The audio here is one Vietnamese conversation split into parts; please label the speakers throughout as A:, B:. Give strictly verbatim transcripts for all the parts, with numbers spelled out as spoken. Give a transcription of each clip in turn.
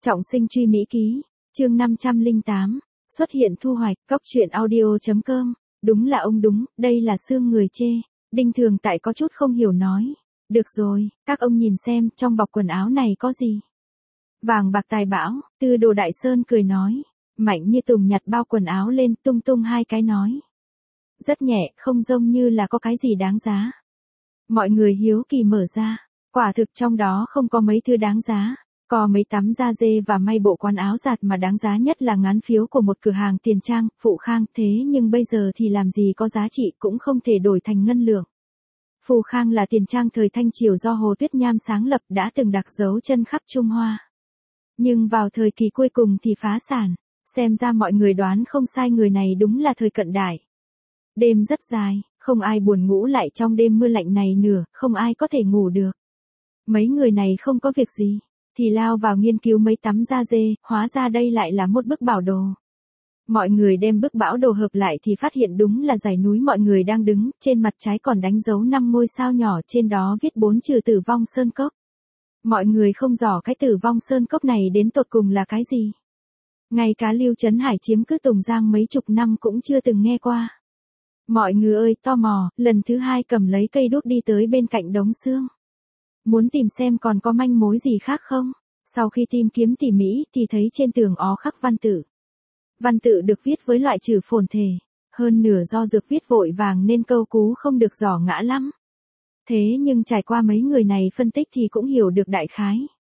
A: Trọng sinh truy Mỹ ký, chương năm trăm lẻ tám, xuất hiện thu hoạch, cóc truyện audio.com, đúng là ông đúng, đây là xương người chê, Đinh Thường Tại có chút không hiểu nói. Được rồi, các ông nhìn xem, trong bọc quần áo này có gì? Vàng bạc tài bảo, Tư Đồ Đại Sơn cười nói. Mạnh Như Tùng nhặt bao quần áo lên, tung tung hai cái nói. Rất nhẹ, không giống như là có cái gì đáng giá. Mọi người hiếu kỳ mở ra, quả thực trong đó không có mấy thứ đáng giá. Có mấy tấm da dê và may bộ quần áo giặt mà đáng giá nhất là ngắn phiếu của một cửa hàng tiền trang, Phụ Khang, thế nhưng bây giờ thì làm gì có giá trị cũng không thể đổi thành ngân lượng. Phụ Khang là tiền trang thời Thanh Triều do Hồ Tuyết Nham sáng lập đã từng đặt dấu chân khắp Trung Hoa. Nhưng vào thời kỳ cuối cùng thì phá sản, xem ra mọi người đoán không sai, người này đúng là thời cận đại. Đêm rất dài, không ai buồn ngủ lại trong đêm mưa lạnh này nữa, không ai có thể ngủ được. Mấy người này không có việc gì, thì lao vào nghiên cứu mấy tấm da dê, hóa ra đây lại là một bức bảo đồ. Mọi người đem bức bảo đồ hợp lại thì phát hiện đúng là dãy núi mọi người đang đứng, trên mặt trái còn đánh dấu năm ngôi sao nhỏ, trên đó viết bốn chữ Tử Vong Sơn Cốc. Mọi người không rõ cái Tử Vong Sơn Cốc này đến tột cùng là cái gì. Ngay cả Lưu Trấn Hải chiếm cứ Tùng Giang mấy chục năm cũng chưa từng nghe qua. Mọi người ơi, tò mò, lần thứ hai cầm lấy cây đuốc đi tới bên cạnh đống xương. Muốn tìm xem còn có manh mối gì khác không? Sau khi tìm kiếm tỉ mỉ thì thấy trên tường ó khắc văn tự. Văn tự được viết với loại chữ phồn thể, hơn nửa do dược viết vội vàng nên câu cú không được rõ ngã lắm. Thế nhưng trải qua mấy người này phân tích thì cũng hiểu được đại khái.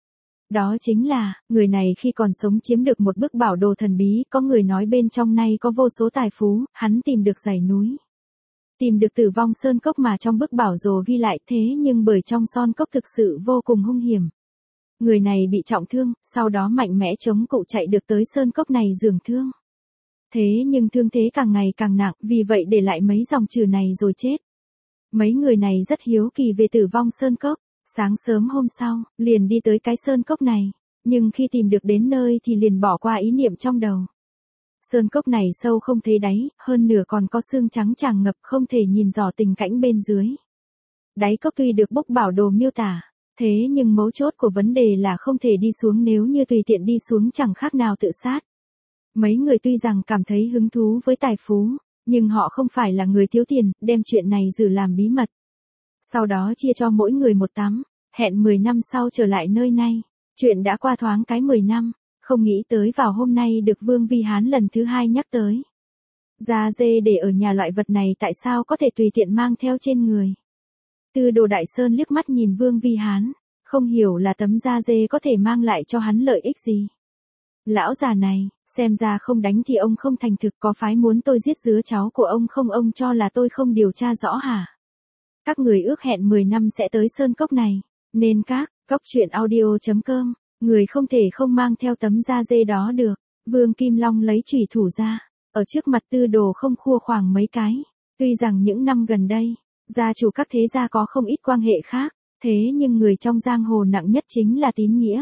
A: Đó chính là, người này khi còn sống chiếm được một bức bảo đồ thần bí, có người nói bên trong này có vô số tài phú, hắn tìm được dãy núi. Tìm được Tử Vong Sơn Cốc mà trong bức bảo đồ ghi lại, thế nhưng bởi trong son cốc thực sự vô cùng hung hiểm. Người này bị trọng thương, sau đó mạnh mẽ chống cự chạy được tới sơn cốc này dưỡng thương. Thế nhưng thương thế càng ngày càng nặng, vì vậy để lại mấy dòng chữ này rồi chết. Mấy người này rất hiếu kỳ về Tử Vong Sơn Cốc, sáng sớm hôm sau, liền đi tới cái sơn cốc này, nhưng khi tìm được đến nơi thì liền bỏ qua ý niệm trong đầu. Sơn cốc này sâu không thấy đáy, hơn nửa còn có xương trắng tràn ngập, không thể nhìn rõ tình cảnh bên dưới. Đáy cốc tuy được bốc bảo đồ miêu tả, thế nhưng mấu chốt của vấn đề là không thể đi xuống, nếu như tùy tiện đi xuống chẳng khác nào tự sát. Mấy người tuy rằng cảm thấy hứng thú với tài phú, nhưng họ không phải là người thiếu tiền, đem chuyện này giữ làm bí mật. Sau đó chia cho mỗi người một tấm, hẹn mười năm sau trở lại nơi này. Chuyện đã qua thoáng cái mười năm, không nghĩ tới vào hôm nay được Vương Vi Hán lần thứ hai nhắc tới. Da dê để ở nhà, loại vật này tại sao có thể tùy tiện mang theo trên người. Tư Đồ Đại Sơn liếc mắt nhìn Vương Vi Hán, không hiểu là tấm da dê có thể mang lại cho hắn lợi ích gì. Lão già này, xem ra không đánh thì ông không thành thực, có phái muốn tôi giết dứa cháu của ông không? Ông cho là tôi không điều tra rõ hả? Các người ước hẹn mười năm sẽ tới sơn cốc này, nên các, cóc truyện audio.com, người không thể không mang theo tấm da dê đó được. Vương Kim Long lấy chủy thủ ra, ở trước mặt Tư Đồ không khua khoảng mấy cái. Tuy rằng những năm gần đây, gia chủ các thế gia có không ít quan hệ khác, thế nhưng người trong giang hồ nặng nhất chính là tín nghĩa.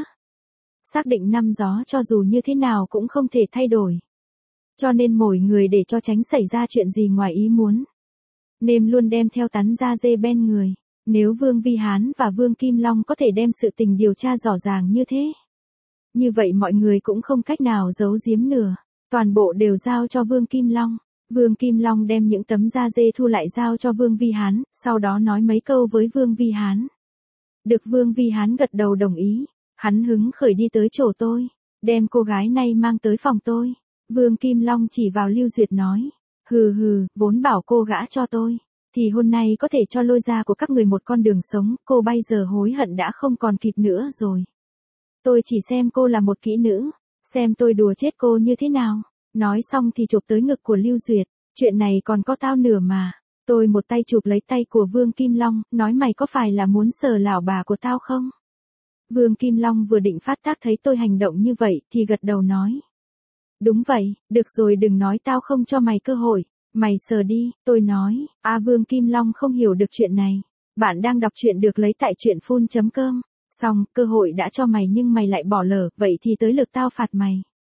A: Xác định năm gió cho dù như thế nào cũng không thể thay đổi. Cho nên mỗi người để cho tránh xảy ra chuyện gì ngoài ý muốn, nên luôn đem theo tắn da dê bên người. Nếu Vương Vi Hán và Vương Kim Long có thể đem sự tình điều tra rõ ràng như thế, như vậy mọi người cũng không cách nào giấu giếm nữa, toàn bộ đều giao cho Vương Kim Long. Vương Kim Long đem những tấm da dê thu lại giao cho Vương Vi Hán, sau đó nói mấy câu với Vương Vi Hán. Được Vương Vi Hán gật đầu đồng ý, hắn hứng khởi đi tới chỗ tôi, đem cô gái này mang tới phòng tôi. Vương Kim Long chỉ vào Lưu Duyệt nói, hừ hừ, vốn bảo cô gã cho tôi, thì hôm nay có thể cho lôi ra của các người một con đường sống, cô bây giờ hối hận đã không còn kịp nữa rồi. Tôi chỉ xem cô là một kỹ nữ, xem tôi đùa chết cô như thế nào. Nói xong thì chụp tới ngực của Lưu Duyệt, chuyện này còn có tao nửa mà. Tôi một tay chụp lấy tay của Vương Kim Long, nói mày có phải là muốn sờ lão bà của tao không? Vương Kim Long vừa định phát tác thấy tôi hành động như vậy thì gật đầu nói. Đúng vậy, được rồi, đừng nói tao không cho mày cơ hội, mày sờ đi. Tôi nói, à Vương Kim Long không hiểu được chuyện này. Bạn đang đọc truyện được lấy tại truyện phun chấm com. Xong, cơ hội đã cho mày nhưng mày lại bỏ lỡ, vậy thì tới lượt tao phạt mày.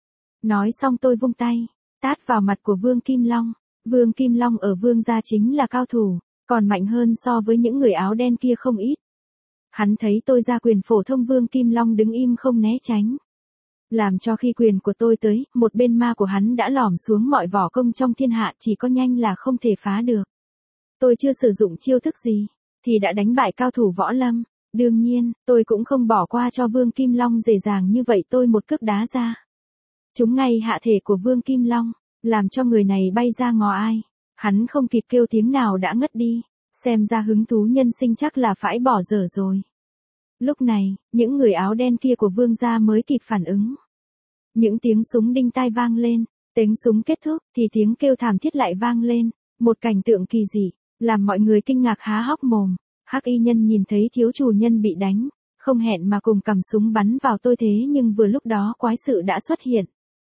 A: Nói xong tôi vung tay, tát vào mặt của Vương Kim Long. Vương Kim Long ở Vương gia chính là cao thủ, còn mạnh hơn so với những người áo đen kia không ít. Hắn thấy tôi ra quyền phổ thông, Vương Kim Long đứng im không né tránh. Làm cho khi quyền của tôi tới, một bên ma của hắn đã lỏm xuống mọi võ công trong thiên hạ chỉ có nhanh là không thể phá được. Tôi chưa sử dụng chiêu thức gì, thì đã đánh bại cao thủ võ lâm. Đương nhiên, tôi cũng không bỏ qua cho Vương Kim Long dễ dàng như vậy, tôi một cước đá ra. Trúng ngay hạ thể của Vương Kim Long, làm cho người này bay ra ngò ai. Hắn không kịp kêu tiếng nào đã ngất đi, xem ra hứng thú nhân sinh chắc là phải bỏ dở rồi. Lúc này, những người áo đen kia của Vương gia mới kịp phản ứng. Những tiếng súng đinh tai vang lên, tiếng súng kết thúc thì tiếng kêu thảm thiết lại vang lên, một cảnh tượng kỳ dị, làm mọi người kinh ngạc há hốc mồm. Hắc y nhân nhìn thấy thiếu chủ nhân bị đánh, không hẹn mà cùng cầm súng bắn vào tôi, thế nhưng vừa lúc đó quái sự đã xuất hiện.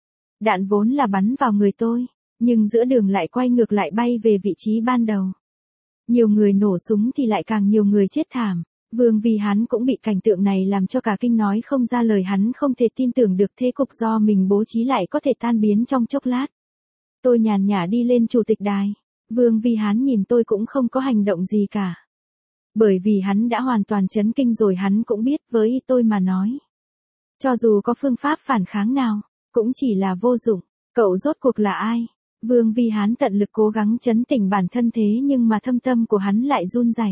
A: Đạn vốn là bắn vào người tôi, nhưng giữa đường lại quay ngược lại bay về vị trí ban đầu. Nhiều người nổ súng thì lại càng nhiều người chết thảm. Vương Vi Hán cũng bị cảnh tượng này làm cho cả kinh, nói không ra lời, hắn không thể tin tưởng được thế cục do mình bố trí lại có thể tan biến trong chốc lát. Tôi nhàn nhã đi lên chủ tịch đài. Vương Vi Hán nhìn tôi cũng không có hành động gì cả. Bởi vì hắn đã hoàn toàn chấn kinh rồi, hắn cũng biết với tôi mà nói. Cho dù có phương pháp phản kháng nào, cũng chỉ là vô dụng. Cậu rốt cuộc là ai? Vương Vi Hán tận lực cố gắng trấn tĩnh bản thân, thế nhưng mà thâm tâm của hắn lại run rẩy.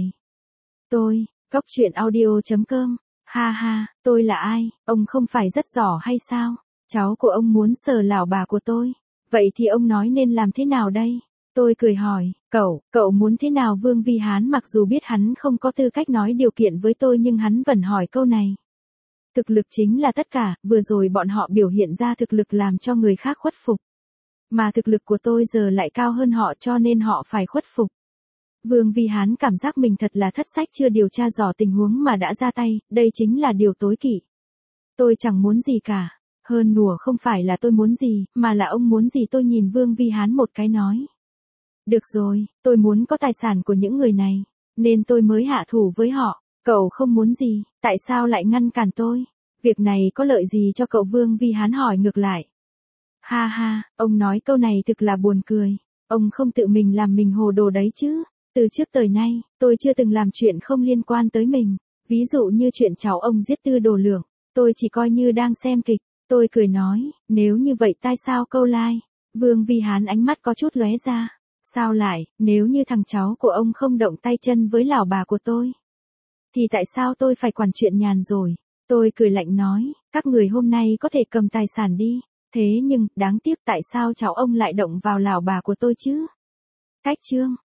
A: Tôi, Cóc truyện audio chấm com, ha ha, tôi là ai, ông không phải rất giỏi hay sao? Cháu của ông muốn sờ lão bà của tôi. Vậy thì ông nói nên làm thế nào đây? Tôi cười hỏi, cậu, cậu muốn thế nào? Vương Vi Hán mặc dù biết hắn không có tư cách nói điều kiện với tôi nhưng hắn vẫn hỏi câu này. Thực lực chính là tất cả, vừa rồi bọn họ biểu hiện ra thực lực làm cho người khác khuất phục. Mà thực lực của tôi giờ lại cao hơn họ cho nên họ phải khuất phục. Vương Vi Hán cảm giác mình thật là thất sách, chưa điều tra rõ tình huống mà đã ra tay, đây chính là điều tối kỵ. Tôi chẳng muốn gì cả, hơn nùa không phải là tôi muốn gì, mà là ông muốn gì. Tôi nhìn Vương Vi Hán một cái nói. Được rồi, tôi muốn có tài sản của những người này, nên tôi mới hạ thủ với họ. Cậu không muốn gì, tại sao lại ngăn cản tôi? Việc này có lợi gì cho cậu? Vương Vi Hán hỏi ngược lại. Ha ha, ông nói câu này thực là buồn cười. Ông không tự mình làm mình hồ đồ đấy chứ. Từ trước tới nay, tôi chưa từng làm chuyện không liên quan tới mình. Ví dụ như chuyện cháu ông giết Tư Đồ Lượng, tôi chỉ coi như đang xem kịch. Tôi cười nói, nếu như vậy tại sao câu like? Vương Vi Hán ánh mắt có chút lóe ra. Sao lại, nếu như thằng cháu của ông không động tay chân với lão bà của tôi, thì tại sao tôi phải quản chuyện nhàn rồi? Tôi cười lạnh nói, các người hôm nay có thể cầm tài sản đi, thế nhưng, đáng tiếc tại sao cháu ông lại động vào lão bà của tôi chứ? Cách chương